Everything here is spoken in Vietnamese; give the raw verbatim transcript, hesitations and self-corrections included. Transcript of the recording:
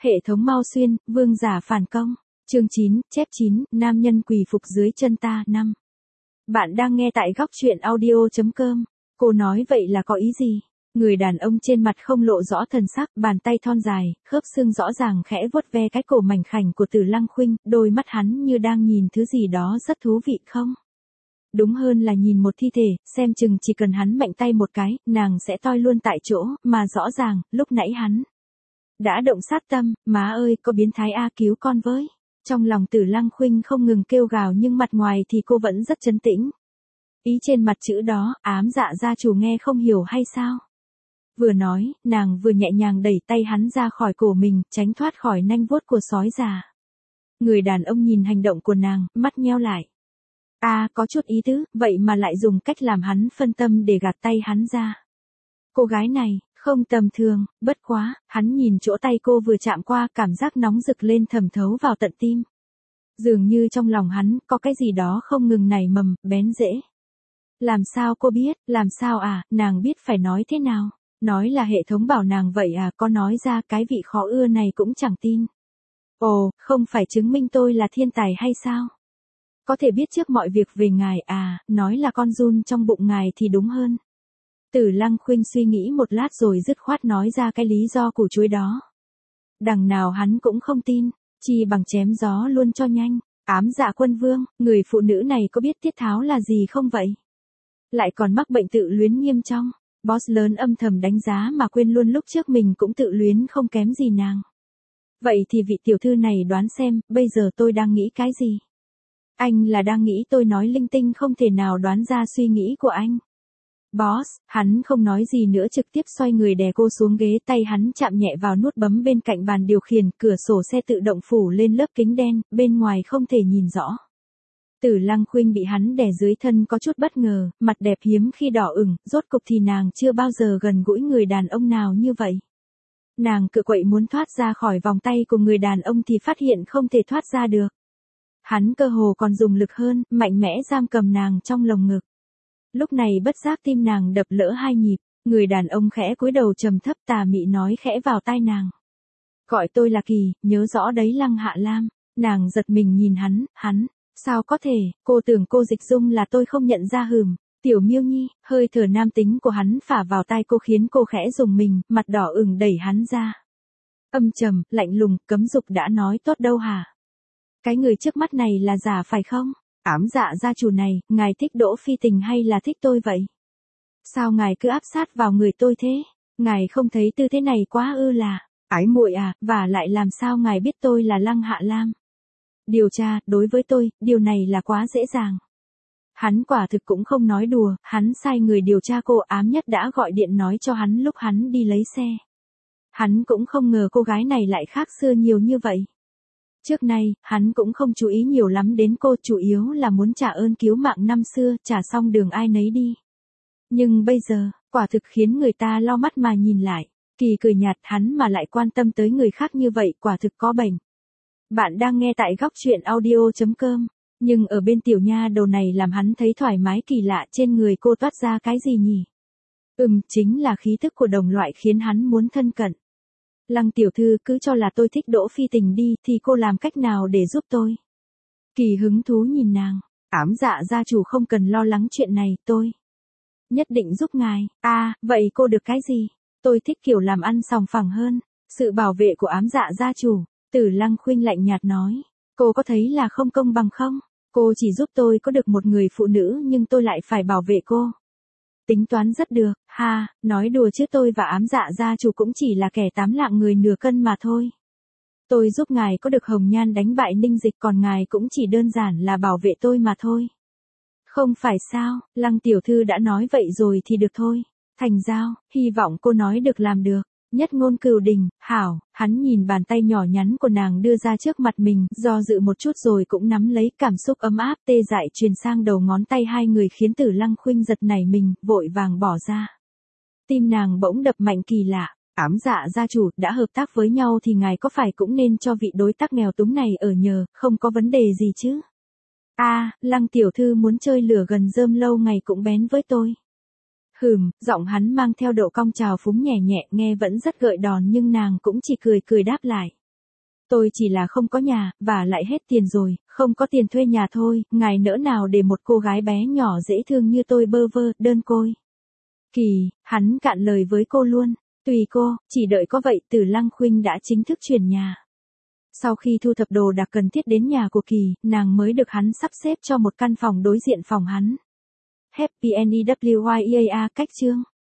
Hệ thống Mao Xuyên, vương giả phản công. Chương chín, chép chín, nam nhân quỳ phục dưới chân ta, năm. Bạn đang nghe tại góc truyện audio chấm com. Cô nói vậy là có ý gì? Người đàn ông trên mặt không lộ rõ thần sắc, bàn tay thon dài, khớp xương rõ ràng khẽ vuốt ve cái cổ mảnh khảnh của Tử Lăng Khuynh, đôi mắt hắn như đang nhìn thứ gì đó rất thú vị không? Đúng hơn là nhìn một thi thể, xem chừng chỉ cần hắn mạnh tay một cái, nàng sẽ toi luôn tại chỗ, mà rõ ràng, lúc nãy hắn đã động sát tâm, má ơi, có biến thái a, cứu con với. Trong lòng Tử Lăng Khuynh không ngừng kêu gào nhưng mặt ngoài thì cô vẫn rất trấn tĩnh. Ý trên mặt chữ đó, ám dạ gia chủ nghe không hiểu hay sao? Vừa nói, nàng vừa nhẹ nhàng đẩy tay hắn ra khỏi cổ mình, tránh thoát khỏi nanh vuốt của sói già. Người đàn ông nhìn hành động của nàng, mắt nheo lại. A, à, có chút ý tứ, vậy mà lại dùng cách làm hắn phân tâm để gạt tay hắn ra. Cô gái này, không tầm thường, bất quá, hắn nhìn chỗ tay cô vừa chạm qua, cảm giác nóng rực lên thẩm thấu vào tận tim. Dường như trong lòng hắn, có cái gì đó không ngừng nảy mầm, bén rễ. Làm sao cô biết, làm sao à, nàng biết phải nói thế nào? Nói là hệ thống bảo nàng vậy à, có nói ra cái vị khó ưa này cũng chẳng tin. Ồ, không phải chứng minh tôi là thiên tài hay sao? Có thể biết trước mọi việc về ngài à, nói là con giun trong bụng ngài thì đúng hơn. Tử Lăng Khuynh suy nghĩ một lát rồi dứt khoát nói ra cái lý do củ chuối đó. Đằng nào hắn cũng không tin, chi bằng chém gió luôn cho nhanh. Ám Dạ Quân Vương, người phụ nữ này có biết tiết tháo là gì không vậy? Lại còn mắc bệnh tự luyến nghiêm trọng. Boss lớn âm thầm đánh giá mà quên luôn lúc trước mình cũng tự luyến không kém gì nàng. Vậy thì vị tiểu thư này đoán xem, bây giờ tôi đang nghĩ cái gì? Anh là đang nghĩ tôi nói linh tinh không thể nào đoán ra suy nghĩ của anh. Boss, hắn không nói gì nữa trực tiếp xoay người đè cô xuống ghế, tay hắn chạm nhẹ vào nút bấm bên cạnh bàn điều khiển, cửa sổ xe tự động phủ lên lớp kính đen, bên ngoài không thể nhìn rõ. Tử Lăng Khuynh bị hắn đè dưới thân có chút bất ngờ, mặt đẹp hiếm khi đỏ ửng, rốt cục thì nàng chưa bao giờ gần gũi người đàn ông nào như vậy. Nàng cựa quậy muốn thoát ra khỏi vòng tay của người đàn ông thì phát hiện không thể thoát ra được. Hắn cơ hồ còn dùng lực hơn, mạnh mẽ giam cầm nàng trong lồng ngực. Lúc này bất giác tim nàng đập lỡ hai nhịp, người đàn ông khẽ cúi đầu trầm thấp tà mị nói khẽ vào tai nàng. Gọi tôi là Kỳ, nhớ rõ đấy Lăng Hạ Lam. Nàng giật mình nhìn hắn, hắn, sao có thể, cô tưởng cô Dịch Dung là tôi không nhận ra hừm. Tiểu Miêu Nhi, hơi thở nam tính của hắn phả vào tai cô khiến cô khẽ rùng mình, mặt đỏ ửng đẩy hắn ra. Âm trầm, lạnh lùng, cấm dục đã nói tốt đâu hả? Cái người trước mắt này là giả phải không? Ám Dạ gia chủ này, ngài thích Đỗ Phi Tình hay là thích tôi vậy? Sao ngài cứ áp sát vào người tôi thế? Ngài không thấy tư thế này quá ư là ái muội à, và lại làm sao ngài biết tôi là Lăng Hạ Lam? Điều tra, đối với tôi, điều này là quá dễ dàng. Hắn quả thực cũng không nói đùa, hắn sai người điều tra cô ám nhất đã gọi điện nói cho hắn lúc hắn đi lấy xe. Hắn cũng không ngờ cô gái này lại khác xưa nhiều như vậy. Trước nay, hắn cũng không chú ý nhiều lắm đến cô, chủ yếu là muốn trả ơn cứu mạng năm xưa, trả xong đường ai nấy đi. Nhưng bây giờ, quả thực khiến người ta lau mắt mà nhìn lại. Kỳ cười nhạt, hắn mà lại quan tâm tới người khác như vậy, quả thực có bệnh. Bạn đang nghe tại góc truyện audio chấm com, nhưng ở bên tiểu nha đầu này làm hắn thấy thoải mái kỳ lạ, trên người cô toát ra cái gì nhỉ? Ừm, chính là khí thức của đồng loại khiến hắn muốn thân cận. Lăng tiểu thư, cứ cho là tôi thích Đỗ Phi Tình đi, thì cô làm cách nào để giúp tôi? Kỳ hứng thú nhìn nàng, ám dạ gia chủ không cần lo lắng chuyện này, tôi nhất định giúp ngài. A, à, vậy cô được cái gì? Tôi thích kiểu làm ăn sòng phẳng hơn, sự bảo vệ của ám dạ gia chủ. Tử Lăng Khuynh lạnh nhạt nói, cô có thấy là không công bằng không? Cô chỉ giúp tôi có được một người phụ nữ nhưng tôi lại phải bảo vệ cô. Tính toán rất được, ha, nói đùa chứ tôi và ám dạ gia chủ cũng chỉ là kẻ tám lạng người nửa cân mà thôi. Tôi giúp ngài có được hồng nhan đánh bại Ninh Dịch, còn ngài cũng chỉ đơn giản là bảo vệ tôi mà thôi. Không phải sao, Lăng tiểu thư đã nói vậy rồi thì được thôi. Thành giao, hy vọng cô nói được làm được. Nhất ngôn cửu đình, hảo, hắn nhìn bàn tay nhỏ nhắn của nàng đưa ra trước mặt mình, do dự một chút rồi cũng nắm lấy, cảm xúc ấm áp tê dại truyền sang đầu ngón tay hai người khiến Tử Lăng Khuynh giật nảy mình, vội vàng bỏ ra. Tim nàng bỗng đập mạnh kỳ lạ, ám dạ gia chủ, đã hợp tác với nhau thì ngài có phải cũng nên cho vị đối tác nghèo túng này ở nhờ, không có vấn đề gì chứ? A, à, Lăng tiểu thư muốn chơi lửa gần rơm lâu ngày cũng bén với tôi. Hừm, giọng hắn mang theo độ cong trào phúng nhẹ nhẹ, nghe vẫn rất gợi đòn nhưng nàng cũng chỉ cười cười đáp lại. Tôi chỉ là không có nhà, và lại hết tiền rồi, không có tiền thuê nhà thôi, ngài nỡ nào để một cô gái bé nhỏ dễ thương như tôi bơ vơ, đơn côi. Kỳ, hắn cạn lời với cô luôn. Tùy cô, chỉ đợi có vậy Tử Lăng Khuynh đã chính thức chuyển nhà. Sau khi thu thập đồ đạc cần thiết đến nhà của Kỳ, nàng mới được hắn sắp xếp cho một căn phòng đối diện phòng hắn. Happy N E W Y E A cách chương.